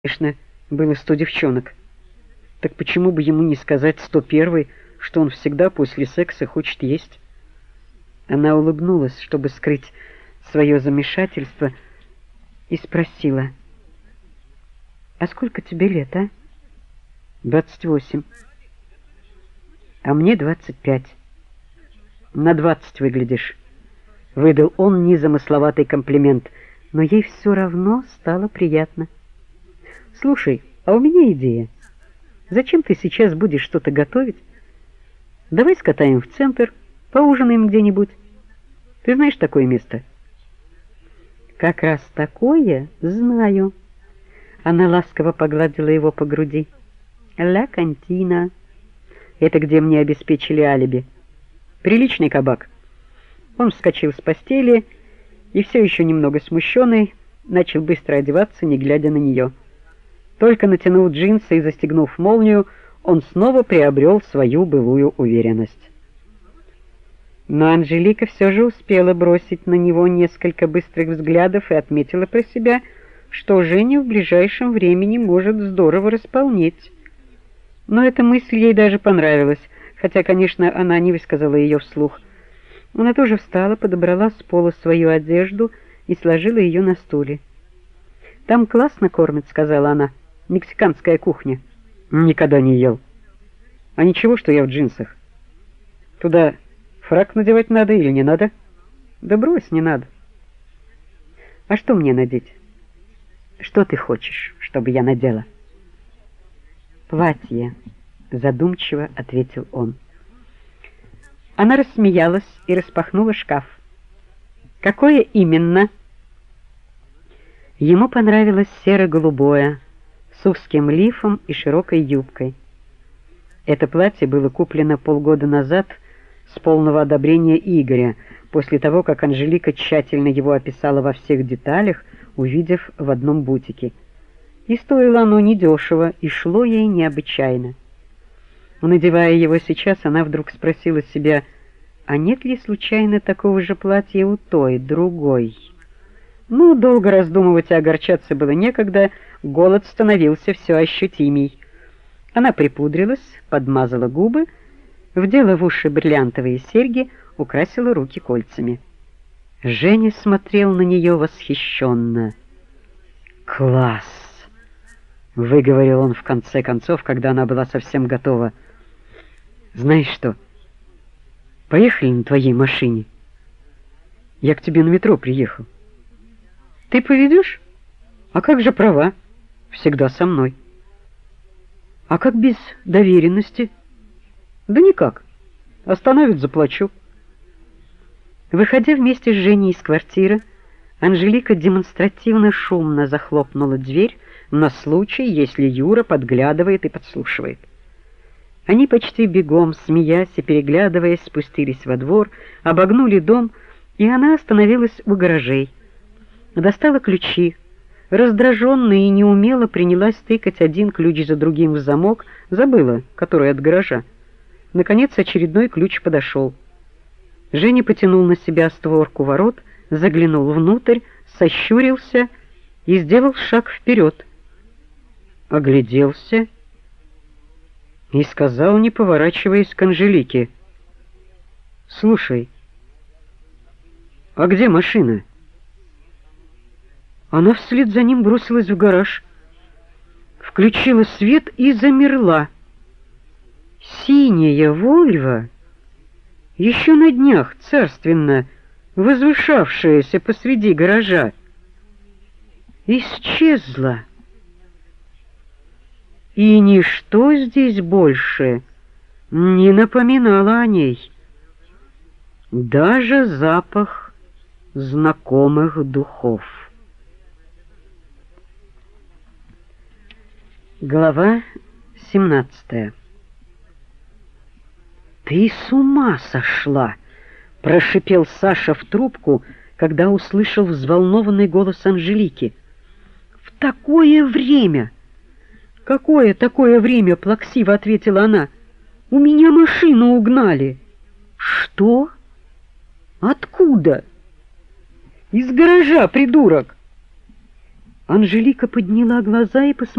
Конечно, было 100 девчонок. Так почему бы ему не сказать 101-й, что он всегда после секса хочет есть? Она улыбнулась, чтобы скрыть свое замешательство, и спросила: «А сколько тебе лет, а?» 28. «А мне 25. На 20 выглядишь», — выдал он незамысловатый комплимент, но ей все равно стало приятно. «Слушай, а у меня идея. Зачем ты сейчас будешь что-то готовить? Давай скатаем в центр, поужинаем где-нибудь. Ты знаешь такое место?» «Как раз такое знаю». Она ласково погладила его по груди. «Ля Кантина. Это где мне обеспечили алиби. Приличный кабак». Он вскочил с постели и, все еще немного смущенный, начал быстро одеваться, не глядя на нее. Только натянув джинсы и застегнув молнию, он снова приобрел свою былую уверенность. Но Анжелика все же успела бросить на него несколько быстрых взглядов и отметила про себя, что Женя в ближайшем времени может здорово располнеть. Но эта мысль ей даже понравилась, хотя, конечно, она не высказала ее вслух. Она тоже встала, подобрала с пола свою одежду и сложила ее на стуле. «Там классно кормят», — сказала она. «Мексиканская кухня». «Никогда не ел». «А ничего, что я в джинсах? Туда фрак надевать надо или не надо?» «Да брось, не надо». «А что мне надеть?» «Что ты хочешь, чтобы я надела?» «Платье», — задумчиво ответил он. Она рассмеялась и распахнула шкаф. «Какое именно?» Ему понравилось серо-голубое, с узким лифом и широкой юбкой. Это платье было куплено полгода назад с полного одобрения Игоря, после того, как Анжелика тщательно его описала во всех деталях, увидев в одном бутике. И стоило оно недешево, и шло ей необычайно. Надевая его сейчас, она вдруг спросила себя, а нет ли случайно такого же платья у той, другой? Ну, долго раздумывать и огорчаться было некогда, голод становился все ощутимей. Она припудрилась, подмазала губы, вдела в уши бриллиантовые серьги, украсила руки кольцами. Женя смотрел на нее восхищенно. «Класс!» — выговорил он в конце концов, когда она была совсем готова. «Знаешь что? Поехали на твоей машине. Я к тебе на метро приехал. Ты поведешь? А как же права? Всегда со мной. А как без доверенности? Да никак. Остановят, заплачу». Выходя вместе с Женей из квартиры, Анжелика демонстративно шумно захлопнула дверь на случай, если Юра подглядывает и подслушивает. Они почти бегом, смеясь и переглядываясь, спустились во двор, обогнули дом, и она остановилась у гаражей. Достала ключи, раздраженно и неумело принялась тыкать один ключ за другим в замок, забыла, который от гаража. Наконец очередной ключ подошел. Женя потянул на себя створку ворот, заглянул внутрь, сощурился и сделал шаг вперед. Огляделся и сказал, не поворачиваясь к Анжелике: «Слушай, а где машина?» Она вслед за ним бросилась в гараж, включила свет и замерла. Синяя «Вольво», еще на днях царственно возвышавшаяся посреди гаража, исчезла. И ничто здесь больше не напоминало о ней. Даже запах знакомых духов. Глава 17. «Ты с ума сошла!» — прошипел Саша в трубку, когда услышал взволнованный голос Анжелики. «В такое время!» «Какое такое время?» — плаксиво ответила она. «У меня машину угнали». «Что? Откуда?» «Из гаража, придурок!» Анжелика подняла глаза и посмотрела.